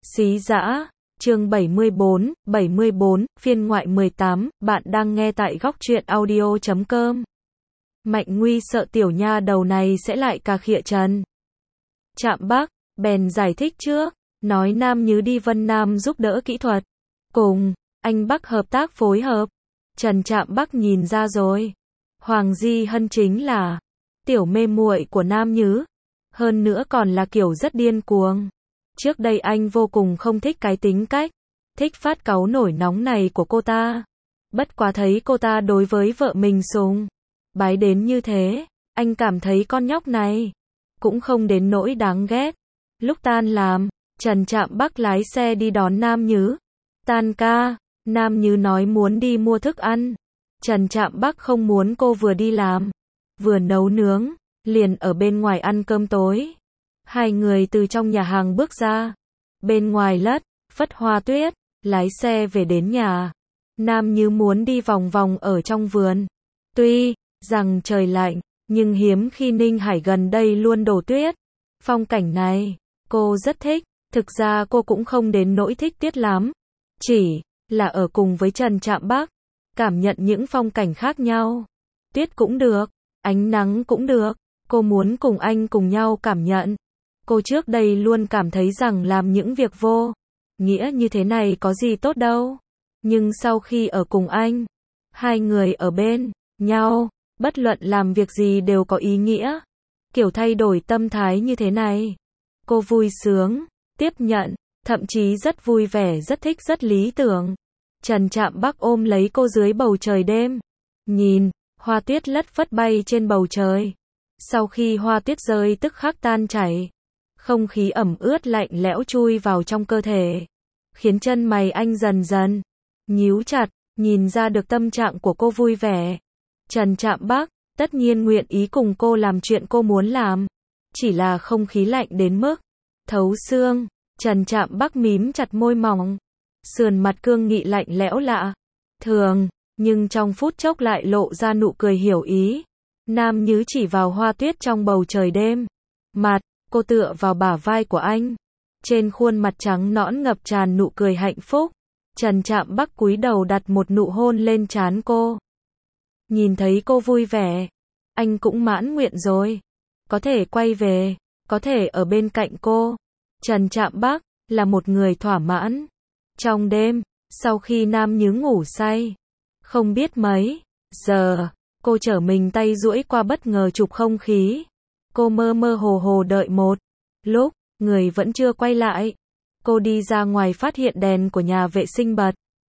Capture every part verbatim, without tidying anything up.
Xí Dã, chương bảy mươi bốn, bảy mươi bốn, phiên ngoại mười tám, bạn đang nghe tại góc truyện audio chấm com. Mạnh Nguy sợ tiểu nha đầu này sẽ lại cà khịa Trần Trạm Bắc, bèn giải thích trước, nói Nam Nhứ đi Vân Nam giúp đỡ kỹ thuật, cùng anh Bắc hợp tác phối hợp. Trần Trạm Bắc nhìn ra rồi, Hoàng Di Hân chính là tiểu mê muội của Nam Nhứ, hơn nữa còn là kiểu rất điên cuồng. Trước đây anh vô cùng không thích cái tính cách, thích phát cáu nổi nóng này của cô ta. Bất quá thấy cô ta đối với vợ mình sùng bái đến như thế, anh cảm thấy con nhóc này cũng không đến nỗi đáng ghét. Lúc tan làm, Trần Trạm Bắc lái xe đi đón Nam Nhứ. Tan ca, Nam Nhứ nói muốn đi mua thức ăn. Trần Trạm Bắc không muốn cô vừa đi làm, vừa nấu nướng, liền ở bên ngoài ăn cơm tối. Hai người từ trong nhà hàng bước ra. Bên ngoài lất phất hoa tuyết, lái xe về đến nhà. Nam Nhứ muốn đi vòng vòng ở trong vườn. Tuy rằng trời lạnh, nhưng hiếm khi Ninh Hải gần đây luôn đổ tuyết. Phong cảnh này, cô rất thích. Thực ra cô cũng không đến nỗi thích tuyết lắm. Chỉ là ở cùng với Trần Trạm Bắc, cảm nhận những phong cảnh khác nhau. Tuyết cũng được, ánh nắng cũng được. Cô muốn cùng anh cùng nhau cảm nhận. Cô trước đây luôn cảm thấy rằng làm những việc vô nghĩa như thế này có gì tốt đâu. Nhưng sau khi ở cùng anh, hai người ở bên nhau, bất luận làm việc gì đều có ý nghĩa. Kiểu thay đổi tâm thái như thế này, cô vui sướng, tiếp nhận, thậm chí rất vui vẻ, rất thích, rất lý tưởng. Trần Trạm Bắc ôm lấy cô dưới bầu trời đêm, nhìn hoa tuyết lất phất bay trên bầu trời. Sau khi hoa tuyết rơi tức khắc tan chảy, không khí ẩm ướt lạnh lẽo chui vào trong cơ thể, khiến chân mày anh dần dần nhíu chặt, nhìn ra được tâm trạng của cô vui vẻ. Trần Trạm Bắc tất nhiên nguyện ý cùng cô làm chuyện cô muốn làm, chỉ là không khí lạnh đến mức thấu xương. Trần Trạm Bắc mím chặt môi mỏng, sườn mặt cương nghị lạnh lẽo lạ thường, nhưng trong phút chốc lại lộ ra nụ cười hiểu ý. Nam Nhứ chỉ vào hoa tuyết trong bầu trời đêm, mặt cô tựa vào bả vai của anh, trên khuôn mặt trắng nõn ngập tràn nụ cười hạnh phúc. Trần Trạm Bắc cúi đầu đặt một nụ hôn lên trán cô. Nhìn thấy cô vui vẻ, anh cũng mãn nguyện rồi, có thể quay về, có thể ở bên cạnh cô. Trần Trạm Bắc là một người thỏa mãn. Trong đêm, sau khi Nam Nhứ ngủ say, không biết mấy giờ, cô trở mình tay duỗi qua bất ngờ chụp không khí. Cô mơ mơ hồ hồ đợi một lúc, người vẫn chưa quay lại. Cô đi ra ngoài phát hiện đèn của nhà vệ sinh bật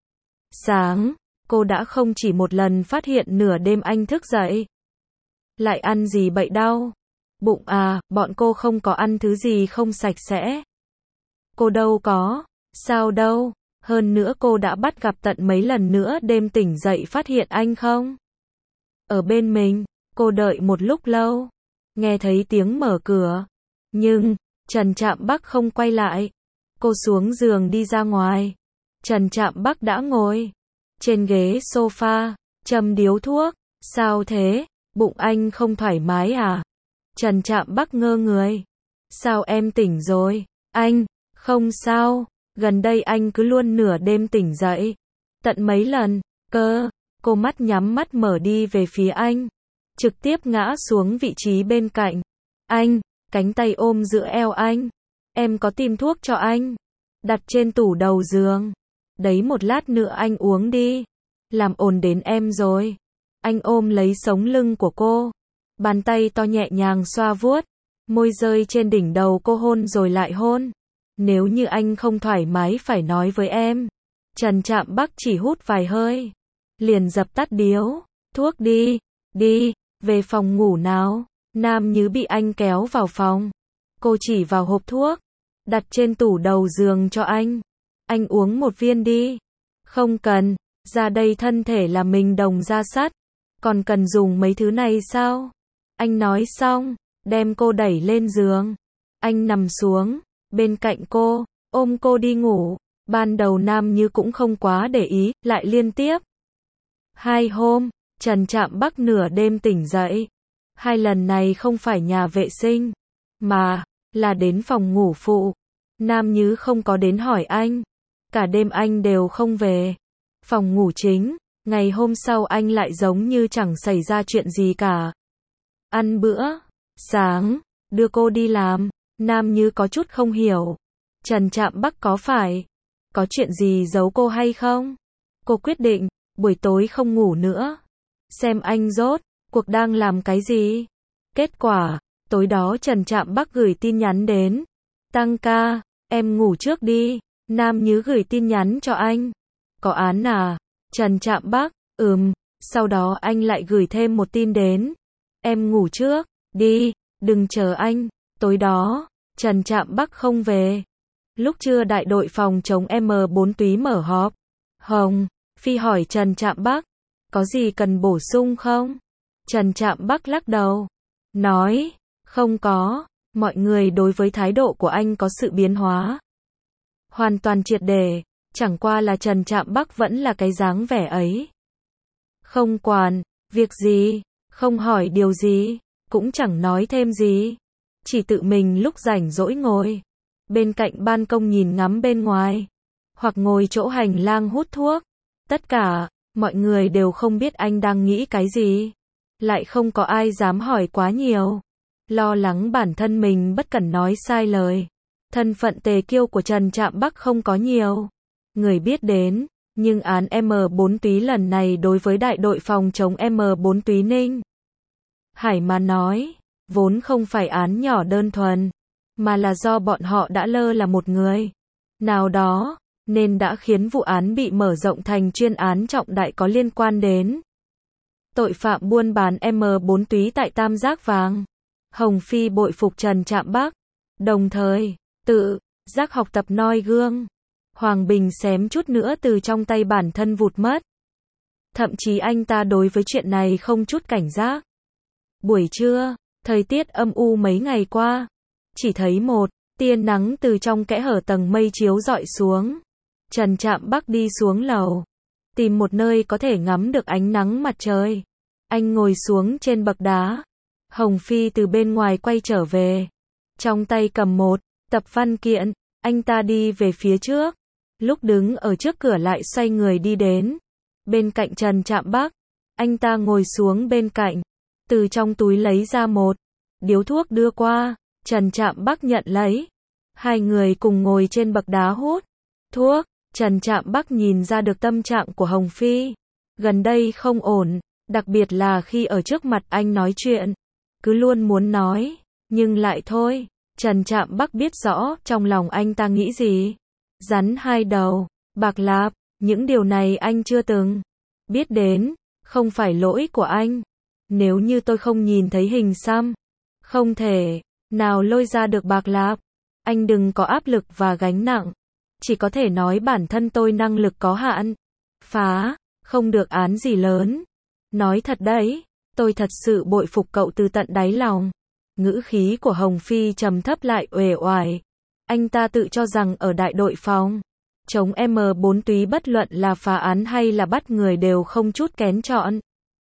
sáng. Cô đã không chỉ một lần phát hiện nửa đêm anh thức dậy. Lại ăn gì bậy đau bụng à, bọn cô không có ăn thứ gì không sạch sẽ. Cô đâu có, sao đâu, hơn nữa cô đã bắt gặp tận mấy lần nữa đêm tỉnh dậy phát hiện anh không ở bên mình. Cô đợi một lúc lâu, nghe thấy tiếng mở cửa, nhưng Trần Trạm Bắc không quay lại. Cô xuống giường đi ra ngoài. Trần Trạm Bắc đã ngồi trên ghế sofa, châm điếu thuốc. Sao thế, bụng anh không thoải mái à? Trần Trạm Bắc ngơ người. Sao em tỉnh rồi? Anh, không sao, gần đây anh cứ luôn nửa đêm tỉnh dậy. Tận mấy lần, cơ. Cô mắt nhắm mắt mở đi về phía anh, trực tiếp ngã xuống vị trí bên cạnh anh, cánh tay ôm giữa eo anh. Em có tìm thuốc cho anh, đặt trên tủ đầu giường. Đấy, một lát nữa anh uống đi, làm ồn đến em rồi. Anh ôm lấy sống lưng của cô, bàn tay to nhẹ nhàng xoa vuốt, môi rơi trên đỉnh đầu cô hôn rồi lại hôn. Nếu như anh không thoải mái phải nói với em. Trần Trạm Bắc chỉ hút vài hơi, liền dập tắt điếu thuốc. Đi, đi, về phòng ngủ nào. Nam Nhứ bị anh kéo vào phòng. Cô chỉ vào hộp thuốc, đặt trên tủ đầu giường cho anh. Anh uống một viên đi. Không cần, ra đây thân thể là mình đồng da sắt, còn cần dùng mấy thứ này sao? Anh nói xong, đem cô đẩy lên giường. Anh nằm xuống bên cạnh cô, ôm cô đi ngủ. Ban đầu Nam Nhứ cũng không quá để ý, lại liên tiếp hai hôm, Trần Trạm Bắc nửa đêm tỉnh dậy. Hai lần này không phải nhà vệ sinh, mà là đến phòng ngủ phụ. Nam Nhứ không có đến hỏi anh. Cả đêm anh đều không về. Phòng ngủ chính, ngày hôm sau anh lại giống như chẳng xảy ra chuyện gì cả. Ăn bữa sáng, đưa cô đi làm, Nam Nhứ có chút không hiểu. Trần Trạm Bắc có phải có chuyện gì giấu cô hay không? Cô quyết định, buổi tối không ngủ nữa. Xem anh rốt cuộc đang làm cái gì. Kết quả, tối đó Trần Trạm Bắc gửi tin nhắn đến. Tăng ca, em ngủ trước đi. Nam Nhứ gửi tin nhắn cho anh. Có án à? Trần Trạm Bắc, ừm. Sau đó anh lại gửi thêm một tin đến. Em ngủ trước, đi, đừng chờ anh. Tối đó, Trần Trạm Bắc không về. Lúc trưa đại đội phòng chống M bốn túy mở họp. Hồng Phi hỏi Trần Trạm Bắc, có gì cần bổ sung không? Trần Trạm Bắc lắc đầu, nói, không có, mọi người đối với thái độ của anh có sự biến hóa. Hoàn toàn triệt để, chẳng qua là Trần Trạm Bắc vẫn là cái dáng vẻ ấy. Không quản, việc gì, không hỏi điều gì, cũng chẳng nói thêm gì. Chỉ tự mình lúc rảnh rỗi ngồi bên cạnh ban công nhìn ngắm bên ngoài, hoặc ngồi chỗ hành lang hút thuốc. Tất cả, mọi người đều không biết anh đang nghĩ cái gì. Lại không có ai dám hỏi quá nhiều. Lo lắng bản thân mình bất cẩn nói sai lời. Thân phận tề kiêu của Trần Trạm Bắc không có nhiều người biết đến, nhưng án M bốn túy lần này đối với đại đội phòng chống M bốn túy Ninh Hải mà nói, vốn không phải án nhỏ đơn thuần, mà là do bọn họ đã lơ là một người nào đó, nên đã khiến vụ án bị mở rộng thành chuyên án trọng đại có liên quan đến tội phạm buôn bán M bốn túy tại Tam Giác Vàng. Hồng Phi bội phục Trần Trạm Bắc, đồng thời tự giác học tập noi gương. Hoàng Bình xém chút nữa từ trong tay bản thân vụt mất. Thậm chí anh ta đối với chuyện này không chút cảnh giác. Buổi trưa, thời tiết âm u mấy ngày qua, chỉ thấy một tia nắng từ trong kẽ hở tầng mây chiếu rọi xuống. Trần Trạm Bắc đi xuống lầu, tìm một nơi có thể ngắm được ánh nắng mặt trời. Anh ngồi xuống trên bậc đá. Hồng Phi từ bên ngoài quay trở về, trong tay cầm một tập văn kiện. Anh ta đi về phía trước, lúc đứng ở trước cửa lại xoay người đi đến bên cạnh Trần Trạm Bắc. Anh ta ngồi xuống bên cạnh, từ trong túi lấy ra một điếu thuốc đưa qua. Trần Trạm Bắc nhận lấy. Hai người cùng ngồi trên bậc đá hút thuốc. Trần Trạm Bắc nhìn ra được tâm trạng của Hồng Phi gần đây không ổn, đặc biệt là khi ở trước mặt anh nói chuyện, cứ luôn muốn nói, nhưng lại thôi. Trần Trạm Bắc biết rõ trong lòng anh ta nghĩ gì. Rắn hai đầu, bạc lạp, những điều này anh chưa từng biết đến, không phải lỗi của anh. Nếu như tôi không nhìn thấy hình xăm, không thể nào lôi ra được bạc lạp. Anh đừng có áp lực và gánh nặng. Chỉ có thể nói bản thân tôi năng lực có hạn. Phá, không được án gì lớn. Nói thật đấy, tôi thật sự bội phục cậu từ tận đáy lòng. Ngữ khí của Hồng Phi trầm thấp lại uể oải. Anh ta tự cho rằng ở đại đội phòng chống M bốn túy bất luận là phá án hay là bắt người đều không chút kén chọn.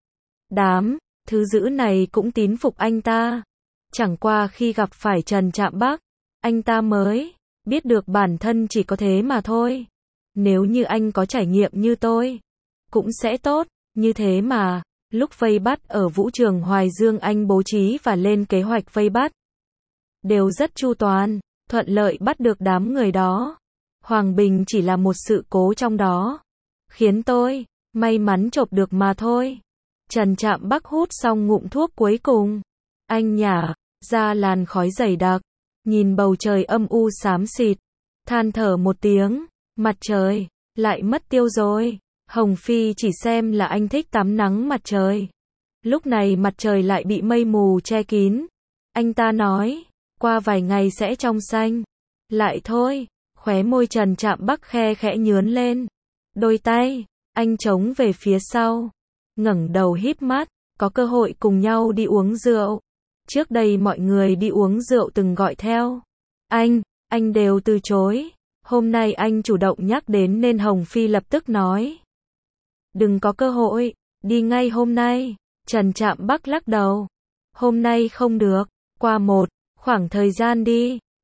Đám thứ dữ này cũng tín phục anh ta. Chẳng qua khi gặp phải Trần Trạm Bắc, anh ta mới biết được bản thân chỉ có thế mà thôi. Nếu như anh có trải nghiệm như tôi, cũng sẽ tốt, như thế mà. Lúc vây bắt ở vũ trường Hoài Dương anh bố trí và lên kế hoạch vây bắt đều rất chu toàn, thuận lợi bắt được đám người đó. Hoàng Bình chỉ là một sự cố trong đó, khiến tôi may mắn chộp được mà thôi. Trần Trạm Bắc hút xong ngụm thuốc cuối cùng, anh nhả ra làn khói dày đặc, nhìn bầu trời âm u xám xịt, than thở một tiếng, mặt trời lại mất tiêu rồi. Hồng Phi chỉ xem là anh thích tắm nắng mặt trời. Lúc này mặt trời lại bị mây mù che kín. Anh ta nói, qua vài ngày sẽ trong xanh. Lại thôi, khóe môi Trần Trạm Bắc khe khẽ nhướn lên. Đôi tay, anh chống về phía sau, ngẩng đầu híp mắt, có cơ hội cùng nhau đi uống rượu. Trước đây mọi người đi uống rượu từng gọi theo anh, anh đều từ chối. Hôm nay anh chủ động nhắc đến nên Hồng Phi lập tức nói, đừng có cơ hội, đi ngay hôm nay. Trần Trạm Bắc lắc đầu, hôm nay không được, qua một khoảng thời gian đi.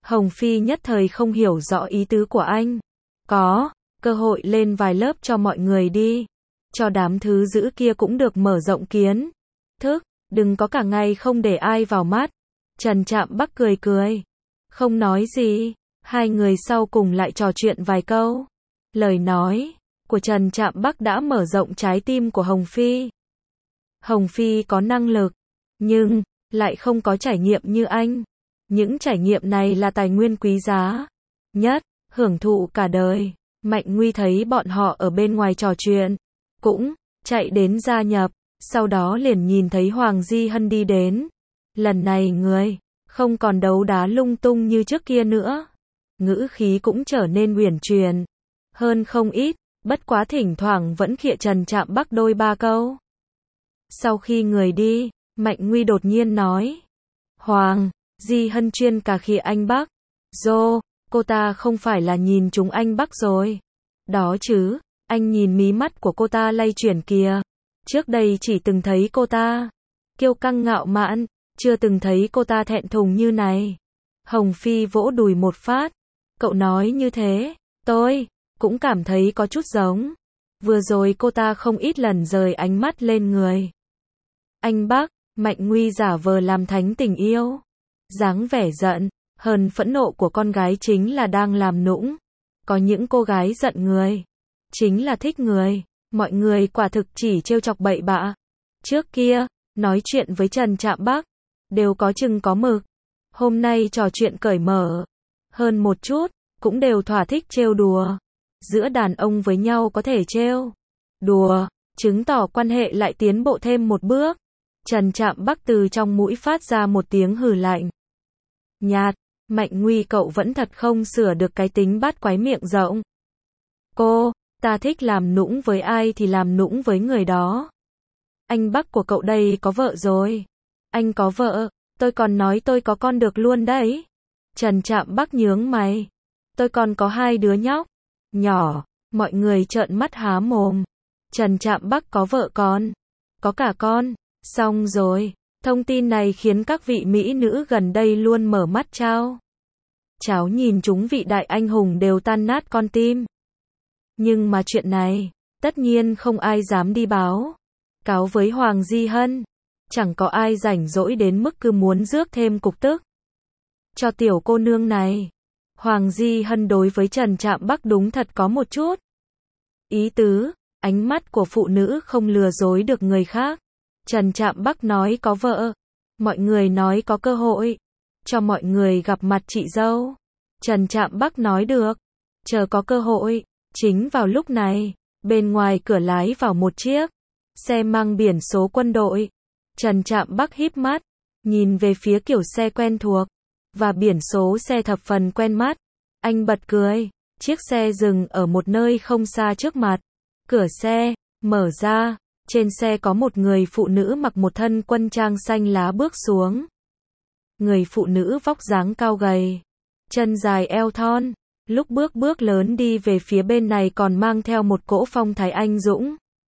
Hồng Phi nhất thời không hiểu rõ ý tứ của anh. Có, cơ hội lên vài lớp cho mọi người đi. Cho đám thứ dữ kia cũng được mở rộng kiến thức, đừng có cả ngày không để ai vào mắt. Trần Trạm Bắc cười cười, không nói gì. Hai người sau cùng lại trò chuyện vài câu. Lời nói của Trần Trạm Bắc đã mở rộng trái tim của Hồng Phi. Hồng Phi có năng lực, nhưng lại không có trải nghiệm như anh. Những trải nghiệm này là tài nguyên quý giá nhất, hưởng thụ cả đời. Mạnh Nguy thấy bọn họ ở bên ngoài trò chuyện, cũng chạy đến gia nhập, sau đó liền nhìn thấy Hoàng Di Hân đi đến. Lần này người không còn đấu đá lung tung như trước kia nữa, ngữ khí cũng trở nên uyển chuyển hơn không ít, bất quá thỉnh thoảng vẫn khịa Trần Trạm Bắc đôi ba câu. Sau khi người đi, Mạnh Nguy đột nhiên nói, Hoàng Di Hân chuyên cà khịa anh Bắc. Dô, cô ta không phải là nhìn chúng anh Bắc rồi. Đó chứ, anh nhìn mí mắt của cô ta lay chuyển kìa. Trước đây chỉ từng thấy cô ta kiêu căng ngạo mạn, chưa từng thấy cô ta thẹn thùng như này. Hồng Phi vỗ đùi một phát. Cậu nói như thế, tôi cũng cảm thấy có chút giống. Vừa rồi cô ta không ít lần rời ánh mắt lên người anh Bắc. Mạnh Nguy giả vờ làm thánh tình yêu, dáng vẻ giận hờn phẫn nộ của con gái chính là đang làm nũng. Có những cô gái giận người chính là thích người. Mọi người quả thực chỉ trêu chọc bậy bạ. Trước kia nói chuyện với Trần Trạm Bắc đều có chừng có mực. Hôm nay trò chuyện cởi mở hơn một chút, cũng đều thỏa thích trêu đùa. Giữa đàn ông với nhau có thể trêu đùa, chứng tỏ quan hệ lại tiến bộ thêm một bước. Trần Trạm Bắc từ trong mũi phát ra một tiếng hừ lạnh nhạt. Mạnh Nguy, cậu vẫn thật không sửa được cái tính bát quái miệng rộng. Cô, ta thích làm nũng với ai thì làm nũng với người đó. Anh Bắc của cậu đây có vợ rồi. Anh có vợ, tôi còn nói tôi có con được luôn đấy. Trần Trạm Bắc nhướng mày. Tôi còn có hai đứa nhóc nhỏ. Mọi người trợn mắt há mồm. Trần Trạm Bắc có vợ con, có cả con. Xong rồi, thông tin này khiến các vị mỹ nữ gần đây luôn mở mắt trao cháo nhìn chúng vị đại anh hùng đều tan nát con tim. Nhưng mà chuyện này, tất nhiên không ai dám đi báo cáo với Hoàng Di Hân. Chẳng có ai rảnh rỗi đến mức cứ muốn rước thêm cục tức cho tiểu cô nương này. Hoàng Di Hân đối với Trần Trạm Bắc đúng thật có một chút ý tứ. Ánh mắt của phụ nữ không lừa dối được người khác. Trần Trạm Bắc nói có vợ, mọi người nói có cơ hội cho mọi người gặp mặt chị dâu. Trần Trạm Bắc nói được, chờ có cơ hội. Chính vào lúc này, bên ngoài cửa lái vào một chiếc xe mang biển số quân đội. Trần Trạm Bắc híp mắt, nhìn về phía kiểu xe quen thuộc và biển số xe thập phần quen mắt. Anh bật cười. Chiếc xe dừng ở một nơi không xa trước mặt. Cửa xe mở ra, trên xe có một người phụ nữ mặc một thân quân trang xanh lá bước xuống. Người phụ nữ vóc dáng cao gầy, chân dài eo thon, lúc bước bước lớn đi về phía bên này còn mang theo một cỗ phong thái anh dũng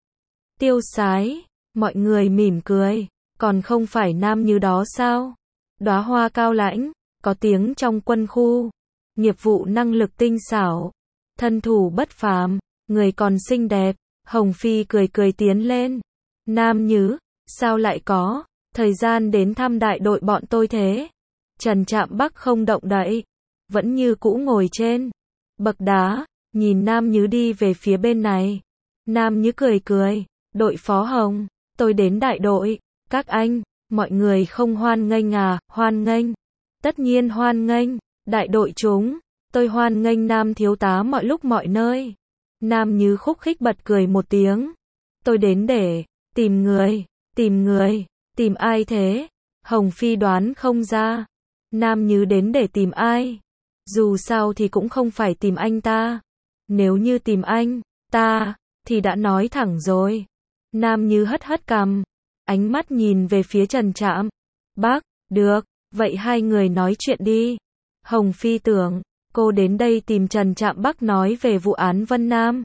tiêu sái. Mọi người mỉm cười, còn không phải nam như đó sao? Đóa hoa cao lãnh, có tiếng trong quân khu, nghiệp vụ năng lực tinh xảo, thân thủ bất phàm, người còn xinh đẹp. Hồng Phi cười cười tiến lên. Nam Nhứ, sao lại có thời gian đến thăm đại đội bọn tôi thế? Trần Trạm Bắc không động đậy, vẫn như cũ ngồi trên bậc đá, nhìn Nam Nhứ đi về phía bên này. Nam Nhứ cười cười, đội phó Hồng, tôi đến đại đội, các anh, mọi người không hoan nghênh à? Hoan nghênh, tất nhiên hoan nghênh, đại đội chúng, tôi hoan nghênh Nam thiếu tá mọi lúc mọi nơi. Nam Nhứ khúc khích bật cười một tiếng. Tôi đến để tìm người, tìm người, tìm ai thế? Hồng Phi đoán không ra. Nam Nhứ đến để tìm ai? Dù sao thì cũng không phải tìm anh ta. Nếu như tìm anh ta, thì đã nói thẳng rồi. Nam Nhứ hất hất cằm, ánh mắt nhìn về phía Trần Trạm Bắc. Được, vậy hai người nói chuyện đi. Hồng Phi tưởng cô đến đây tìm Trần Trạm Bắc nói về vụ án Vân Nam.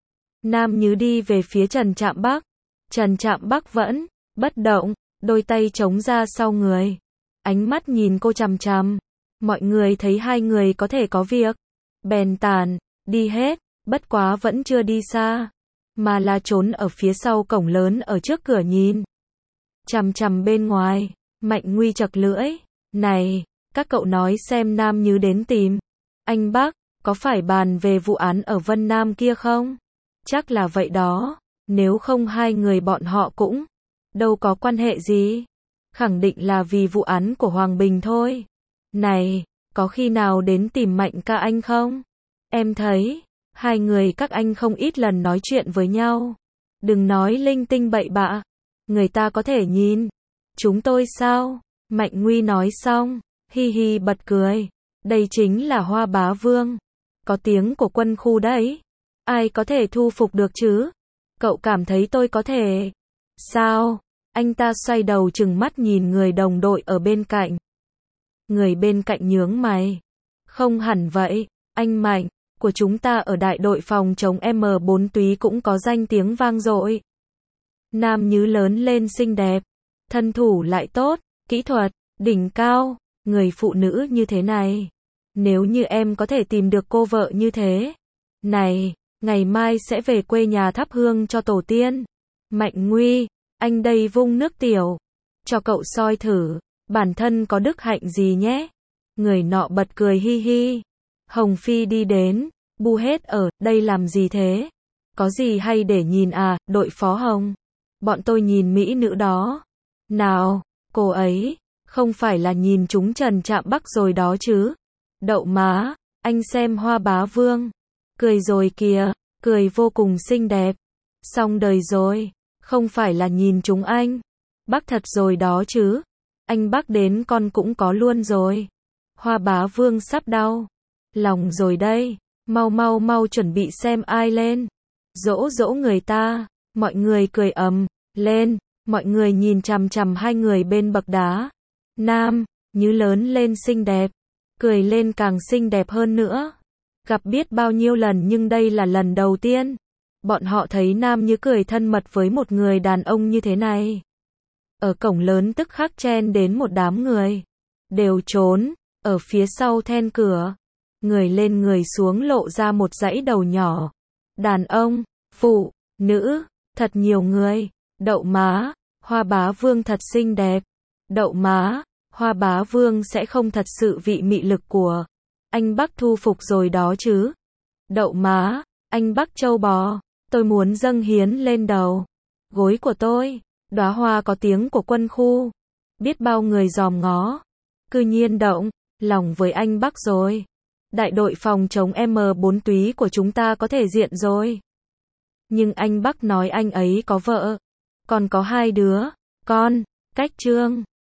Nam Nhứ đi về phía Trần Trạm Bắc. Trần Trạm Bắc vẫn bất động, đôi tay chống ra sau người, ánh mắt nhìn cô chằm chằm. Mọi người thấy hai người có thể có việc, bèn tản đi hết, bất quá vẫn chưa đi xa, mà là trốn ở phía sau cổng lớn ở trước cửa nhìn chằm chằm bên ngoài. Mạnh Nguy chật lưỡi, này, các cậu nói xem Nam Như đến tìm anh Bắc, có phải bàn về vụ án ở Vân Nam kia không? Chắc là vậy đó, nếu không hai người bọn họ cũng đâu có quan hệ gì. Khẳng định là vì vụ án của Hoàng Bình thôi. Này, có khi nào đến tìm Mạnh ca anh không? Em thấy, hai người các anh không ít lần nói chuyện với nhau. Đừng nói linh tinh bậy bạ, người ta có thể nhìn chúng tôi sao? Mạnh Nguy nói xong, hi hi bật cười. Đây chính là Hoa Bá Vương, có tiếng của quân khu đấy. Ai có thể thu phục được chứ? Cậu cảm thấy tôi có thể? Sao? Anh ta xoay đầu trừng mắt nhìn người đồng đội ở bên cạnh. Người bên cạnh nhướng mày. Không hẳn vậy, anh Mạnh, của chúng ta ở đại đội phòng chống M bốn túy cũng có danh tiếng vang dội. Nam Như lớn lên xinh đẹp, thân thủ lại tốt, kỹ thuật đỉnh cao, người phụ nữ như thế này. Nếu như em có thể tìm được cô vợ như thế, này, ngày mai sẽ về quê nhà thắp hương cho tổ tiên. Mạnh Nguy, anh đây vung nước tiểu cho cậu soi thử, bản thân có đức hạnh gì nhé. Người nọ bật cười hi hi. Hồng Phi đi đến, bu hết ở, đây làm gì thế? Có gì hay để nhìn à, đội phó Hồng? Bọn tôi nhìn mỹ nữ đó. Nào, cô ấy, không phải là nhìn chúng Trần Trạm Bắc rồi đó chứ? Đậu má, anh xem Hoa Bá Vương. Cười rồi kìa, cười vô cùng xinh đẹp. Xong đời rồi, không phải là nhìn chúng anh Bắc thật rồi đó chứ? Anh Bắc đến con cũng có luôn rồi. Hoa Bá Vương sắp đau lòng rồi đây, mau mau mau chuẩn bị xem ai lên. Dỗ dỗ người ta, mọi người cười ầm lên, mọi người nhìn chằm chằm hai người bên bậc đá. Nam Như lớn lên xinh đẹp, cười lên càng xinh đẹp hơn nữa. Gặp biết bao nhiêu lần nhưng đây là lần đầu tiên bọn họ thấy Nam Như cười thân mật với một người đàn ông như thế này. Ở cổng lớn tức khắc chen đến một đám người, đều trốn ở phía sau then cửa, người lên người xuống lộ ra một dãy đầu nhỏ. Đàn ông, phụ nữ, thật nhiều người. Đậu má, Hoa Bá Vương thật xinh đẹp. Đậu má, Hoa Bá Vương sẽ không thật sự vị mị lực của anh Bắc thu phục rồi đó chứ? Đậu má, anh Bắc châu bò, tôi muốn dâng hiến lên đầu gối của tôi. Đóa hoa có tiếng của quân khu, biết bao người dòm ngó, cư nhiên động lòng với anh Bắc rồi. Đại đội phòng chống M bốn túy của chúng ta có thể diện rồi. Nhưng anh Bắc nói anh ấy có vợ, còn có hai đứa con. Cách chương